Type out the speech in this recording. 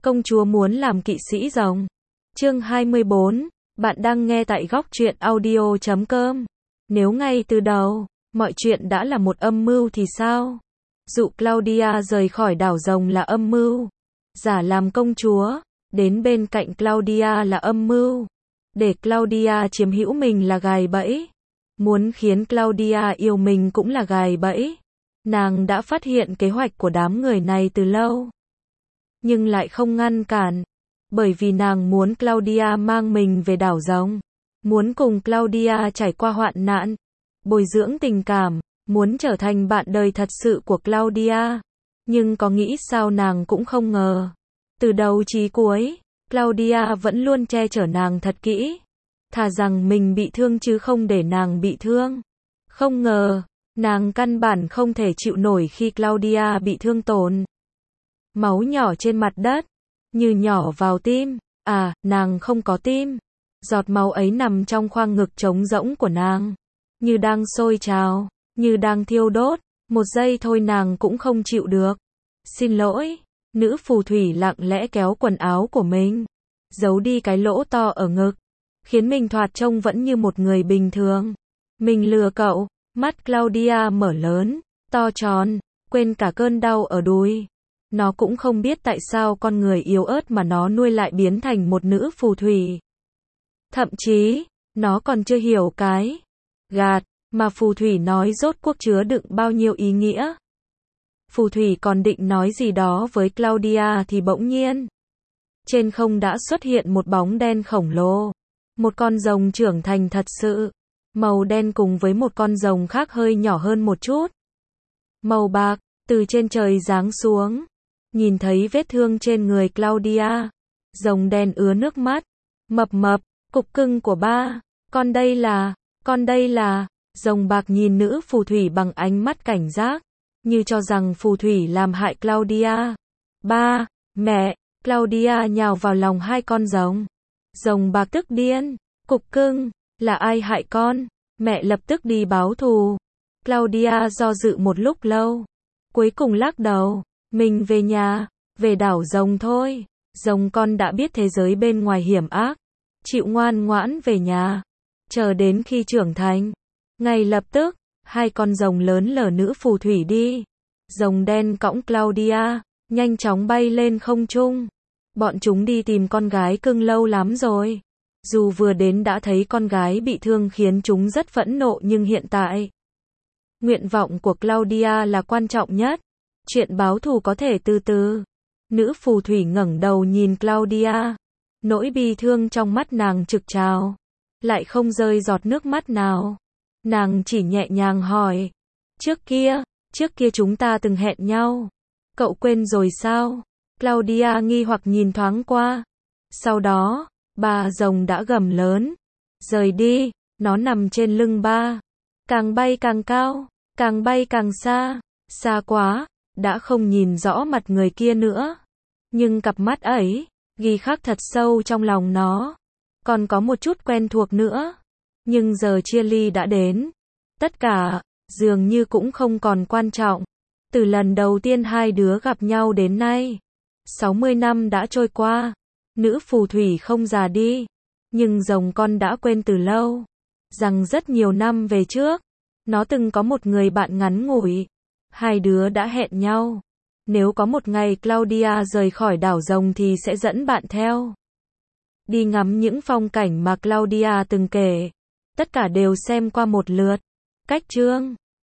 Công chúa muốn làm kỵ sĩ rồng. Chương 24, bạn đang nghe tại góc truyện audio.com. Nếu ngay từ đầu, mọi chuyện đã là một âm mưu thì sao? Dụ Claudia rời khỏi đảo rồng là âm mưu. Giả làm công chúa, đến bên cạnh Claudia là âm mưu. Để Claudia chiếm hữu mình là gài bẫy. Muốn khiến Claudia yêu mình cũng là gài bẫy. Nàng đã phát hiện kế hoạch của đám người này từ lâu, nhưng lại không ngăn cản, bởi vì nàng muốn Claudia mang mình về đảo rồng, muốn cùng Claudia trải qua hoạn nạn, bồi dưỡng tình cảm, muốn trở thành bạn đời thật sự của Claudia. Nhưng có nghĩ sao nàng cũng không ngờ, từ đầu chí cuối, Claudia vẫn luôn che chở nàng thật kỹ, thà rằng mình bị thương chứ không để nàng bị thương. Không ngờ, nàng căn bản không thể chịu nổi khi Claudia bị thương tổn. Máu nhỏ trên mặt đất, như nhỏ vào tim. À, nàng không có tim. Giọt máu ấy nằm trong khoang ngực trống rỗng của nàng, như đang sôi trào, như đang thiêu đốt. Một giây thôi nàng cũng không chịu được. Xin lỗi, nữ phù thủy lặng lẽ kéo quần áo của mình, giấu đi cái lỗ to ở ngực, khiến mình thoạt trông vẫn như một người bình thường. Mình lừa cậu. Mắt Claudia mở lớn, to tròn, quên cả cơn đau ở đùi. Nó cũng không biết tại sao con người yếu ớt mà nó nuôi lại biến thành một nữ phù thủy. Thậm chí, nó còn chưa hiểu cái gạt mà phù thủy nói rốt cuộc chứa đựng bao nhiêu ý nghĩa. Phù thủy còn định nói gì đó với Claudia thì bỗng nhiên, trên không đã xuất hiện một bóng đen khổng lồ. Một con rồng trưởng thành thật sự. Màu đen cùng với một con rồng khác hơi nhỏ hơn một chút. Màu bạc, từ trên trời giáng xuống. Nhìn thấy vết thương trên người Claudia. Rồng đen ứa nước mắt. Mập mập, cục cưng của ba. Con đây là. Rồng bạc nhìn nữ phù thủy bằng ánh mắt cảnh giác, như cho rằng phù thủy làm hại Claudia. Ba, mẹ, Claudia nhào vào lòng hai con rồng. Rồng bạc tức điên. Cục cưng, là ai hại con? Mẹ lập tức đi báo thù. Claudia do dự một lúc lâu, cuối cùng lắc đầu. Mình về nhà, về đảo rồng thôi. Rồng con đã biết thế giới bên ngoài hiểm ác, chịu ngoan ngoãn về nhà, chờ đến khi trưởng thành. Ngay lập tức, hai con rồng lớn lở nữ phù thủy đi. Rồng đen cõng Claudia, nhanh chóng bay lên không trung. Bọn chúng đi tìm con gái cưng lâu lắm rồi. Dù vừa đến đã thấy con gái bị thương khiến chúng rất phẫn nộ, nhưng hiện tại, nguyện vọng của Claudia là quan trọng nhất. Chuyện báo thù có thể từ từ. Nữ phù thủy ngẩng đầu nhìn Claudia. Nỗi bi thương trong mắt nàng trực trào, lại không rơi giọt nước mắt nào. Nàng chỉ nhẹ nhàng hỏi. Trước kia chúng ta từng hẹn nhau. Cậu quên rồi sao? Claudia nghi hoặc nhìn thoáng qua. Sau đó, ba rồng đã gầm lớn. Rời đi, nó nằm trên lưng ba. Càng bay càng cao, càng bay càng xa. Xa quá, đã không nhìn rõ mặt người kia nữa. Nhưng cặp mắt ấy, ghi khắc thật sâu trong lòng nó. Còn có một chút quen thuộc nữa. Nhưng giờ chia ly đã đến. Tất cả, dường như cũng không còn quan trọng. Từ lần đầu tiên hai đứa gặp nhau đến nay, 60 năm đã trôi qua. Nữ phù thủy không già đi, nhưng rồng con đã quên từ lâu, rằng rất nhiều năm về trước, nó từng có một người bạn ngắn ngủi. Hai đứa đã hẹn nhau, nếu có một ngày Claudia rời khỏi đảo rồng thì sẽ dẫn bạn theo. Đi ngắm những phong cảnh mà Claudia từng kể. Tất cả đều xem qua một lượt. Cách chương